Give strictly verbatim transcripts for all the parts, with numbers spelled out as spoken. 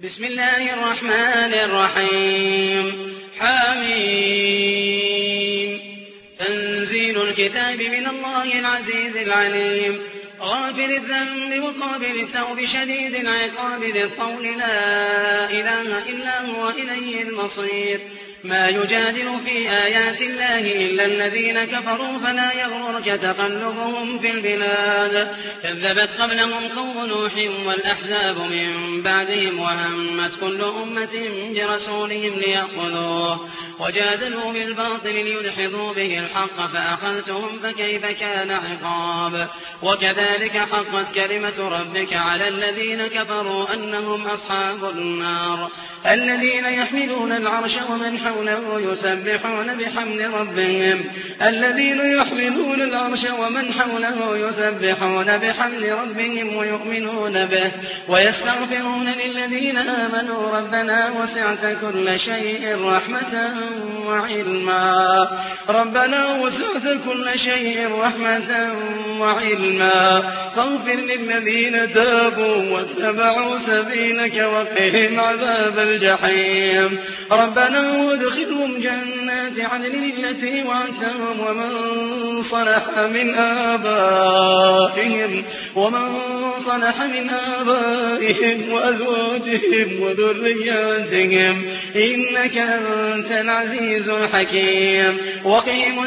بسم الله الرحمن الرحيم حميم تنزيل الكتاب من الله العزيز العليم غافر الذنب وقابل التوب شديد العقاب ذي الطول لا إله إلا هو إليه المصير ما يجادل في آيات الله إلا الذين كفروا فلا يغررك تقلبهم في البلاد كذبت قبلهم قوم نوح والأحزاب من بعدهم وهمت كل أمة برسولهم ليأخذوه وجادلوا بالباطل ليدحضوا به الحق فأخذتهم فكيف كان عقاب وكذلك حقت كلمة ربك على الذين كفروا أنهم أصحاب النار الذين يحملون العرش ومن حوله يسبحون بحمد ربهم الذين يحملون العرش ومن حوله يسبحون بحمد ربهم ويؤمنون به ويستغفرون للذين آمنوا ربنا وسعت كل شيء رحمة وعلما ربنا وسعت كل شيء رحمة وعلما فاغفر للذين تابوا واتبعوا سبيلك وقهم عذاب الجحيم ربنا وادخلهم جنات عدن التي وعدتهم ومن صلح من آبائهم ومن صلح من آبائهم وأزواجهم وذرياتهم إنك أنت العزيز الحكيم وقهم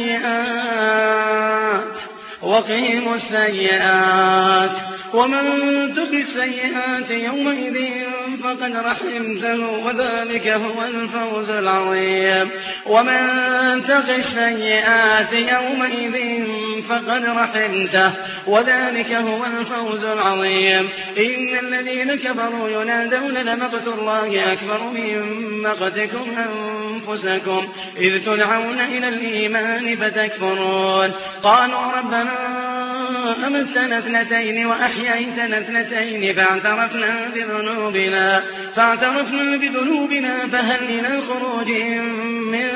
السيئات وقهم السيئات ومن تق السيئات يومئذ فقد رحمته وذلك هو الفوز العظيم ومن تق السيئات يومئذ فقد رحمته وذلك هو الفوز العظيم إن الذين كفروا ينادون لمقت الله أكبر من مقتكم أنفسكم إذ تدعون إلى الإيمان فتكفرون قالوا ربنا أمتنا اثنتين وأحييتنا اثنتين فاعترفنا بذنوبنا فاعترفنا بذنوبنا فهل إلى خروج من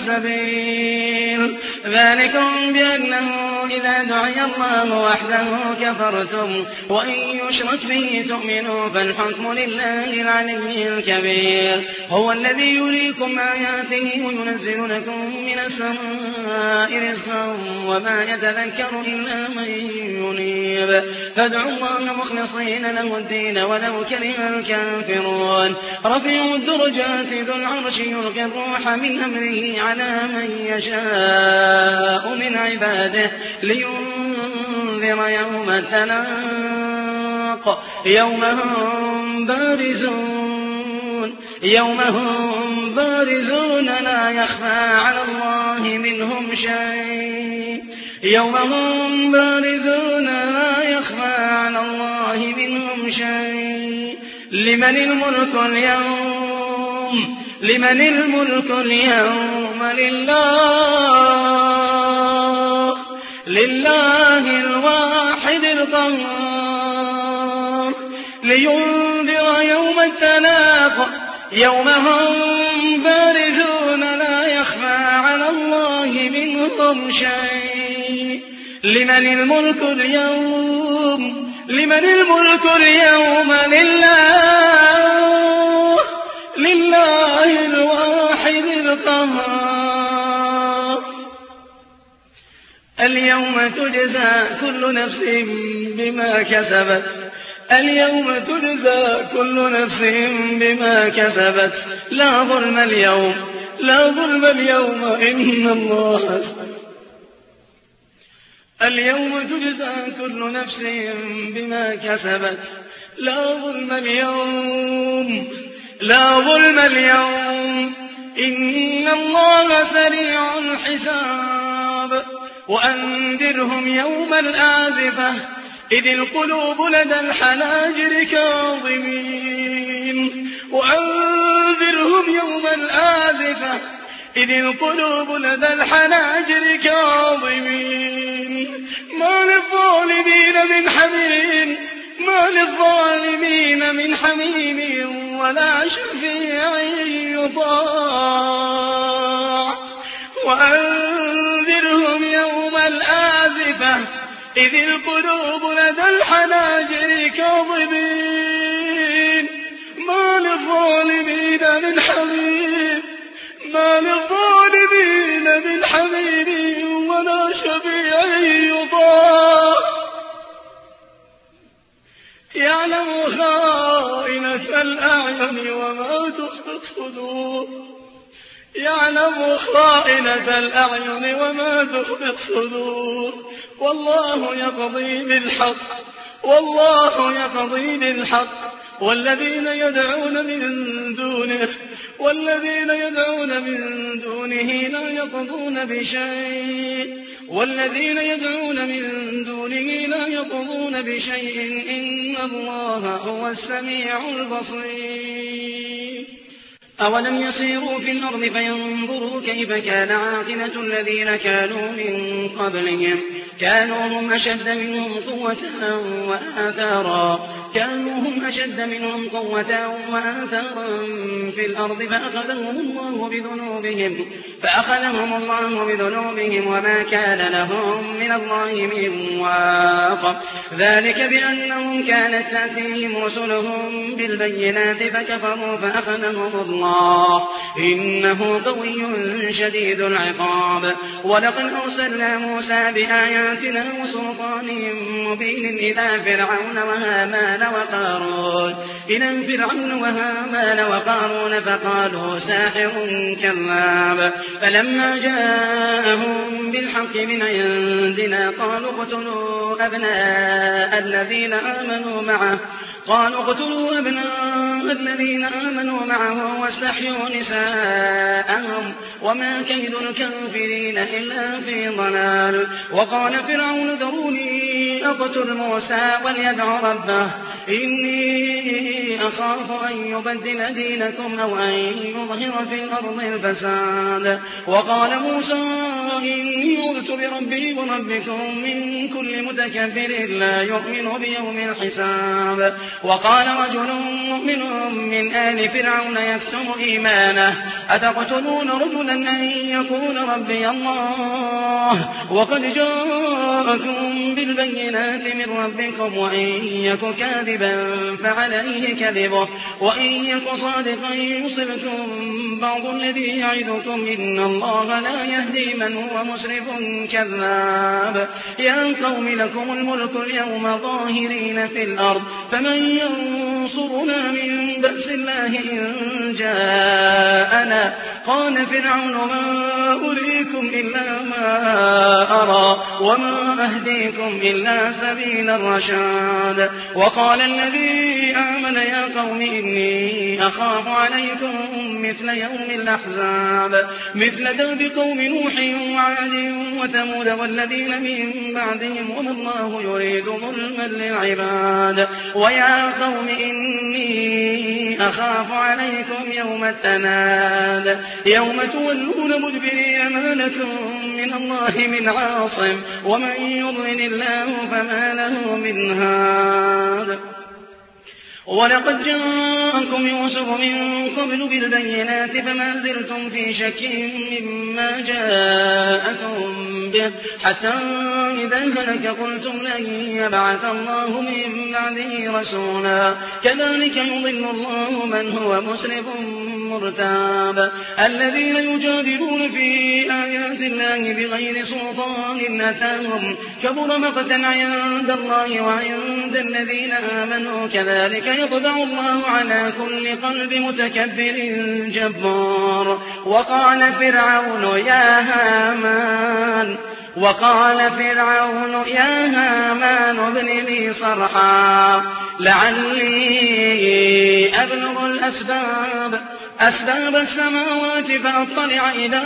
سبيل ذلكم بأنه إذا دعي الله وحده كفرتم وإن يشرك به تؤمنوا فالحكم لله العلي الكبير هو الذي يريكم آياته وينزل لكم من السماء رزقا وما يتذكر إلا من ينيب فادعوا الله مخلصين له الدين ولو كره الكافرون رفيع الدرجات ذو العرش يلقي الروح من أمره على من يشاء من عباده لينذر يوم التلاق يوم هم بارزون يوم هم بارزون لا يخفى على الله منهم شيء يوم هم بارزون لا يخفى على الله منهم شيء لمن الملك اليوم لمن الملك اليوم لله لله الواحد القهار لينذر يوم التلاق يوم هم بارزون لا يخفى على الله منهم شيء لمن الملك اليوم لمن الملك اليوم لله لله الواحد القهار اليوم تجزى كل نفس بما كسبت اليوم تجزى كل نفس بما كسبت لا ظلم اليوم لا ظلم اليوم إن الله اليوم تجزى كل نفس بما كسبت لا ظلم اليوم لا ظلم اليوم إن الله سريع الحساب وأنذرهم يوم الآزفة إذ القلوب لدى الحناجر كاظمين وأنذرهم يوم الآزفة إذ القلوب لدى الحناجر كاظمين ما للظالمين من حميم ما للظالمين من حميم ولا شفيع يطاع وأنذرهم يوم الآزفة إذ القلوب لدى الحناجر كاظمين ما الأعين وما تخفي الصدور يعلم خائنة الأعين وما تخفي الصدور والله يقضي بالحق والله يقضي بالحق والذين يدعون من دونه والذين يدعون من دونه لا يقضون بشيء والذين يدعون من دونه لا يقضون بشيء إن الله هو السميع البصير أولم يسيروا في الأرض فينظروا كيف كان عاقبة الذين كانوا من قبلهم كانوا هم أشد منهم قوة وآثارا كانوا هم أشد منهم قوة وآثارا في الأرض فأخذهم الله بذنوبهم فأخذهم الله بذنوبهم وما كان لهم من الله من واق ذلك بأنهم كانت تأتيهم رسلهم بالبينات فكفروا فأخذهم الله إنه قوي شديد العقاب ولقد أرسلنا موسى بآياتنا وسلطان مبين إلى فرعون وهامان وقارون إلى فرعون وهامان وقارون فقالوا ساحر كذاب فلما جاءهم بالحق من عندنا قالوا اقتلوا أبناء الذين آمنوا معه قالوا اقتلوا أبناء الذين آمنوا معه واستحيوا نساءهم وما كيد الكافرين إلا في ضلال وقال فرعون ذروني أقتل موسى وليدع ربه إني أخاف أن يبدل دينكم أو أن يظهر في الأرض الفساد وقال موسى إني عذت بربي وربكم من كل متكبر لا يؤمن بيوم الحساب وقال رجل مؤمن من آل فرعون يكتم إيمانه أتقتلون رجلا أن يقول ربي الله وقد جاءكم بالبينات من ربكم وإن يك كاذبا فعليه كذبه وإن يك صادقا يصبكم بعض الذي يعدكم إن الله لا يهدي من هو مسرف كذاب يا قوم لكم الملك اليوم ظاهرين في الأرض فمن ينصرنا من بأس الله إن جاءنا قال فرعون ما أريكم إلا ما أرى وما أهديكم إلا سبيل الرشاد وقال الذي آمن يا قوم إني أخاف عليكم مثل يوم الأحزاب مثل داب قوم نوح وعاد وثمود والذين من بعدهم وما الله يريد ظلما للعباد ويا قوم إني أخاف عليكم يوم التناد يوم تولون مدبرين ما لكم من الله من عاصم ومن يضلل الله فما له من هاد ولقد جاءكم يوسف من قبل بالبينات فما زلتم في شك مما جاءكم به حتى إذا هلك قلتم لن يبعث الله من بعده رسولا كذلك يضل الله من هو مسرف مرتاب الذين يجادلون في آيات الله بغير سلطان أتاهم كبر مقتا عند الله وعند الذين آمنوا كذلك يطبع الله على كل قلب متكبر جبار وقال فرعون يا هامان وقال فرعون يا هامان ابن لي صرحا لعلي أبلغ الأسباب أسباب السماوات فأطلع إلى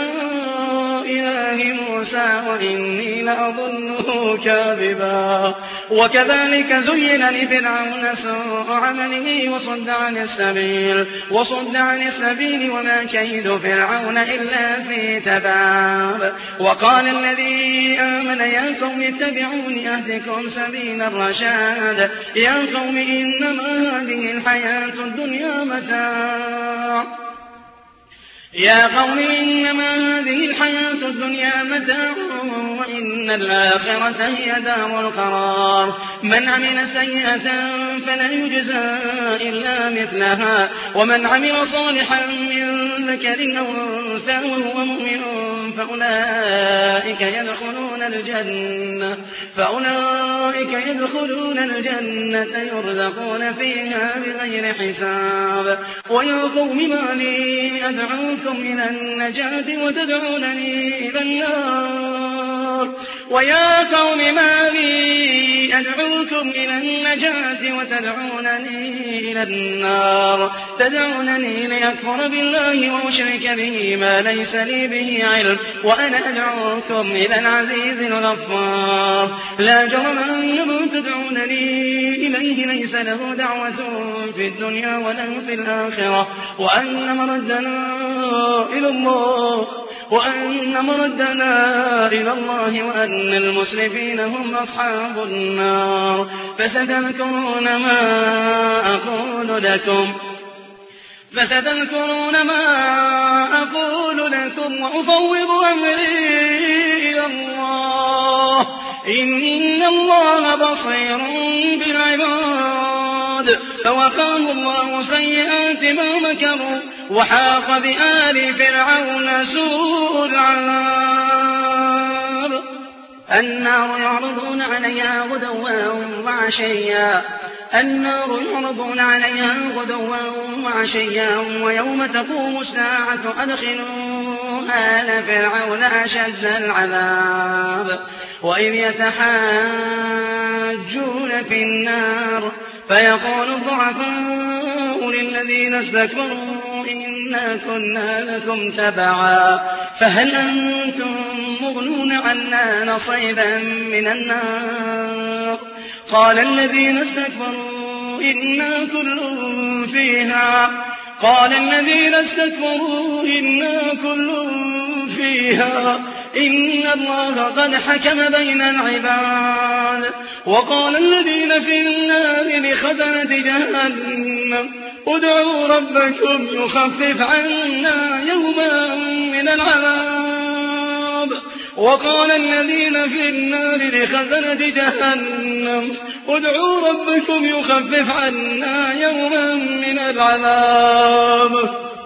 إله موسى وإني لأظنه كاذبا وكذلك زين لفرعون سوء عمله وصد عن السبيل وصد عن السبيل وما كيد فرعون إلا في تباب وقال الذي آمن يا قوم اتبعوني أهدكم سبيل الرشاد يا قوم إنما هذه الحياة الدنيا متاع يا قوم إنما هذه الحياة الدنيا متاع وإن الآخرة هي دار القرار من عمل سيئة فلا يجزى إلا مثلها ومن عمل صالحا من ذكر أو أنثى وهو مؤمن فأولئك يدخلون الجنة فأولئك يدخلون الجنة يرزقون فيها بغير حساب ويا قوم ما لي أدعوكم إلى النجاة وتدعونني إلى النار ويا قوم ما لي أدعوكم إلى النجاة وتدعونني إلى النار تدعونني لأكفر بالله وأشرك به ما ليس لي به علم وأنا أدعوكم إلى العزيز الغفار لا جرم أنما تدعونني إليه ليس له دعوة في الدنيا ولا في الآخرة وأن مردنا إلى الله وأن مردنا إلى الله وأن المسرفين هم أصحاب النار فستذكرون ما أقول لكم فستذكرون ما أقول لكم وأفوض أمري إلى الله إن الله بصير بالعباد فوقاه الله سيئات ما مكروا وحاق بآل فرعون سوء العذاب النار يعرضون عليها غدوا وعشيا النار يعرضون عليها غدوا وعشيا ويوم تقوم الساعة أدخلوا آل فرعون أشد العذاب وإذ يتحاجون في النار فيقول الضعفاء للذين استكبروا إنا كنا لكم تبعا فهل أنتم مغنون عنا نصيبا من النار قال الذين استكبروا إنا كل فيها قال الذين استكبروا إنا كل فيها إن الله قد حكم بين العباد وقال الذين في النار لخزنة جهنم ادعوا ربكم يخفف عنا يوما من العذاب وقال الذين في النار لخزنة جهنم ادعوا ربكم يخفف عنا يوما من العذاب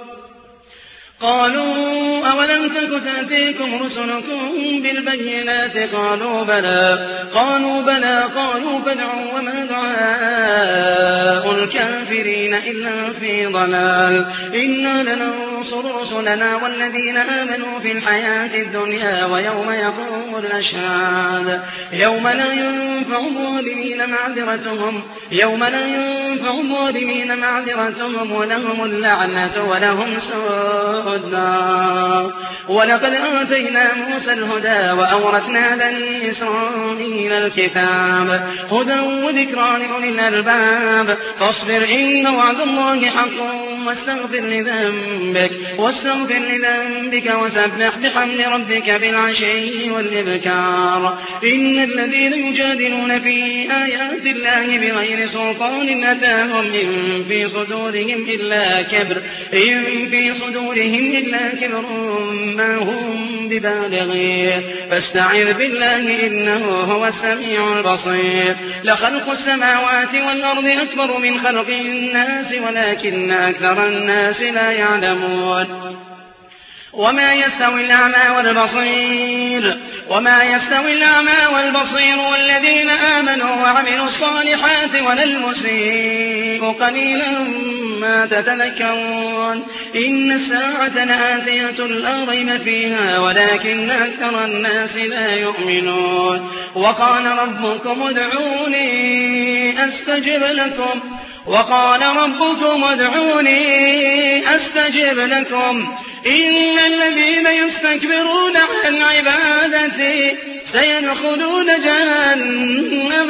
قالوا أولم تك تأتيكم رسلكم بالبينات قالوا بلى قالوا بلى قالوا فادعوا وما دعاء الكافرين إلا في ضلال إنا لننصر رسلنا والذين آمنوا في الحياة الدنيا ويوم يقوم الأشهاد يوم لا ينفع الظالمين معذرتهم يوم لا ينفع الظالمين معذرتهم ولهم اللعنة ولهم سوء الدار ولقد آتينا موسى الهدى وأورثنا بني إسرائيل الكتاب هدى وذكرى لأولي الألباب فاصبر إن وعد الله حق واستغفر لذنبك واستغفر لذنبك وسبح بحمد ربك بالعشي والإبكار إن الذين يجادلون في آيات الله بغير سلطان أتاهم إن في صدورهم إلا كبر إن في صدورهم إلا كبر ما هم ببالغيه فاستعذ بالله إنه هو السميع البصير لخلق السماوات والأرض أكبر من خلق الناس ولكن أكثر الناس لا يعلمون وما يستوي الأعمى والبصير وما يستوي الأعمى والبصير والذين آمنوا وعملوا الصالحات ولا المسيء قليلا ما تتذكرون إن الساعة لآتية لا ريب فيها ولكن أكثر الناس لا يؤمنون وقال ربكم ادعوني أستجب لكم وقال ربكم ادعوني أستجب لكم إن الذين يستكبرون عن عبادتي سيدخلون جهنم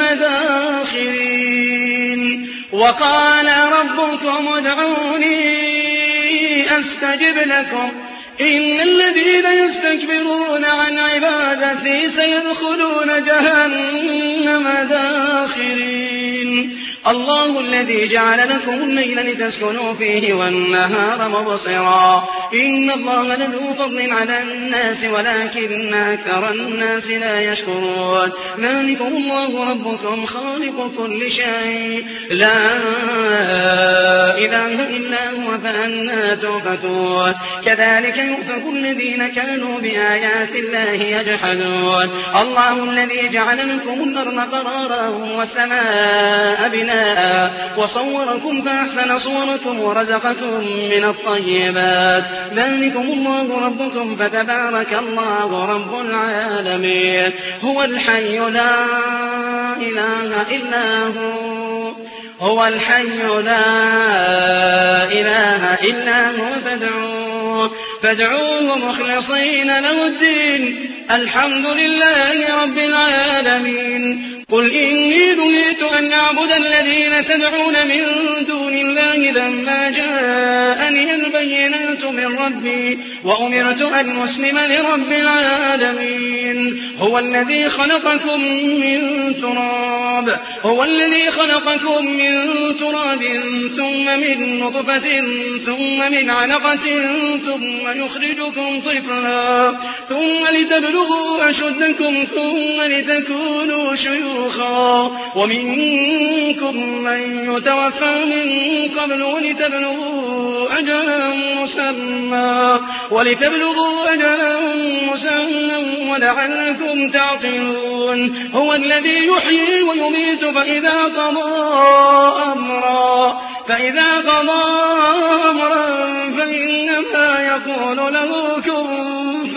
داخرين وقال ربكم ادعوني أستجب لكم إن الذين يستكبرون عن عبادتي سيدخلون جهنم داخرين الله الذي جعل لكم الليل لتسكنوا فيه والنهار مبصرا إن الله لذو فضل على الناس ولكن أكثر الناس لا يشكرون ذلكم الله ربكم خالق كل شيء لا إله إلا هو فأنى تؤفكون كذلك يؤفك الذين كانوا بآيات الله يجحدون الله الذي جعل لكم الأرض قرارا والسماء بناء وصوركم فأحسن صوركم ورزقكم من الطيبات ذلكم الله ربكم فتبارك الله رب العالمين هو الحي لا إله إلا هو هو الحي لا إله إلا هو فادعوه فادعوه مخلصين له الدين الحمد لله رب العالمين قل إني نهيت أن أعبد الذين تدعون من دون الله لما جاءني البينات من ربي وأمرت أن أسلم لرب العالمين هو الذي خلقكم من تراب هو الذي خلقكم من تراب ثم من نطفة ثم من علقة ثم يخرجكم طفلا ثم لتبلغوا أشدكم ثم لتكونوا شيوخا ومنكم من يتوفى من قبل ولتبلغوا أجلا مسمى ولتبلغوا أجلا مسمى ولعلكم تعقلون هو الذي يحيي ويميت فإذا قضى أمرا فإذا قضى أمرا فإنما يقول له كن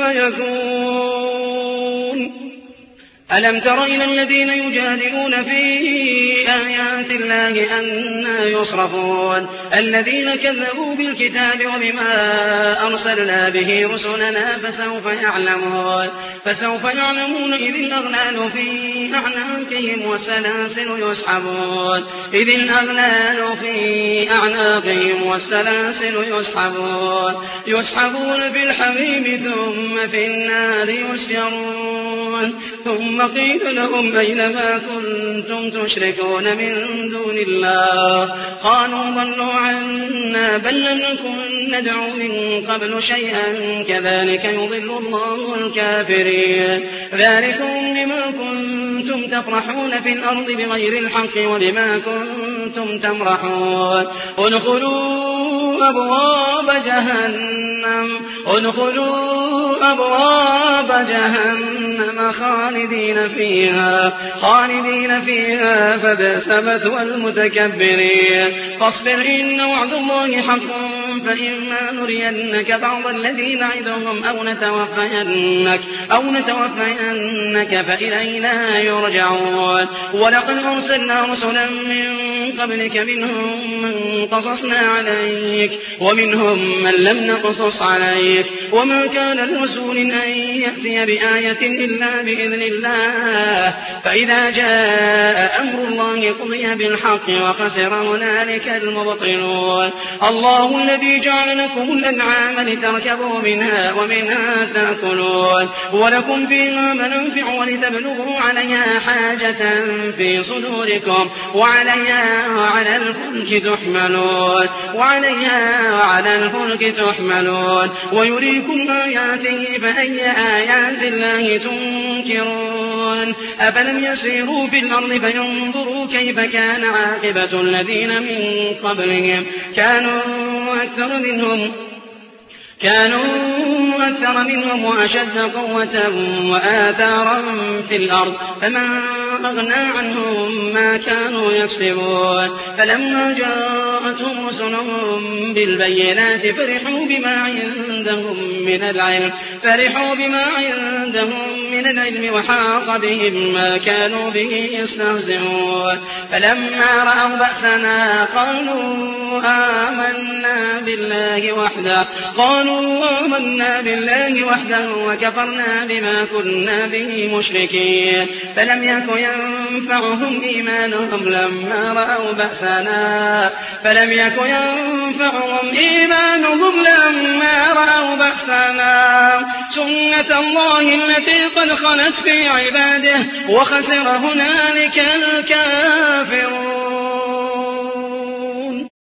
فيكون ألم تر إلى الذين يجادلون في آيات الله أنى يصرفون الذين كذبوا بالكتاب وبما أرسلنا به رسلنا فسوف يعلمون فسوف يعلمون إذ الأغلال في أعناقهم والسلاسل يسحبون إذ الأغلال في أعناقهم والسلاسل يسحبون يسحبون في الحميم ثم في النار يسجرون ثم قيل لهم أين ما كنتم تشركون من دون الله قالوا ضلوا عنا بل لم نكن ندعو من قبل شيئا كذلك يضل الله الكافرين ذلكم بما كنتم تفرحون في الأرض بغير الحق وبما كنتم تمرحون ادخلوا أبواب جهنم ادخلوا أبواب جهنم خالدين فيها خالدين فيها فبئس مثوى المتكبرين فاصبر إن وعد الله حق فإما نرينك بعض الذي نعدهم أو نتوفينك أو نتوفينك فإلينا يرجعون ولقد أرسلنا رسلا من قبلك منهم من قصصنا عليك ومنهم من لم نقصص عليك وما كان الرسول أن يأتي بآية إلا بإذن الله فإذا جاء أمر الله قضي بالحق وخسر هنالك المبطلون الله الذي جعل لكم الأنعام لتركبوا منها ومنها تأكلون ولكم فيها منافع ولتبلغوا عليها حاجة في صدوركم وعليها وعلى الفلك تحملون وعليها وعلى الفلك تحملون ويريكم آياته فأي آيات الله تنكرون أفلم يسيروا في الأرض فينظروا كيف كان عاقبة الذين من قبلهم كانوا أكثر منهم كانوا أكثر منهم وأشد قوة وآثارا في الأرض فما أغنى عنهم ما كانوا يكسبون فلما جاءتهم رسلهم بالبينات فرحوا بما عندهم من العلم فرحوا بما عندهم من العلم وحاق بهم ما كانوا به يستهزئون فلما رأوا بأسنا قالوا آمنا بالله وحده قالوا آمنا بالله وحده وكفرنا بما كنا به مشركين فلم يك ينفعهم إيمانهم لما رأوا بأسنا فلم يك ينفعهم إيمانهم لما رأوا بأسنا سنة الله التي قد خلت في عباده وخسر هنالك الكافرون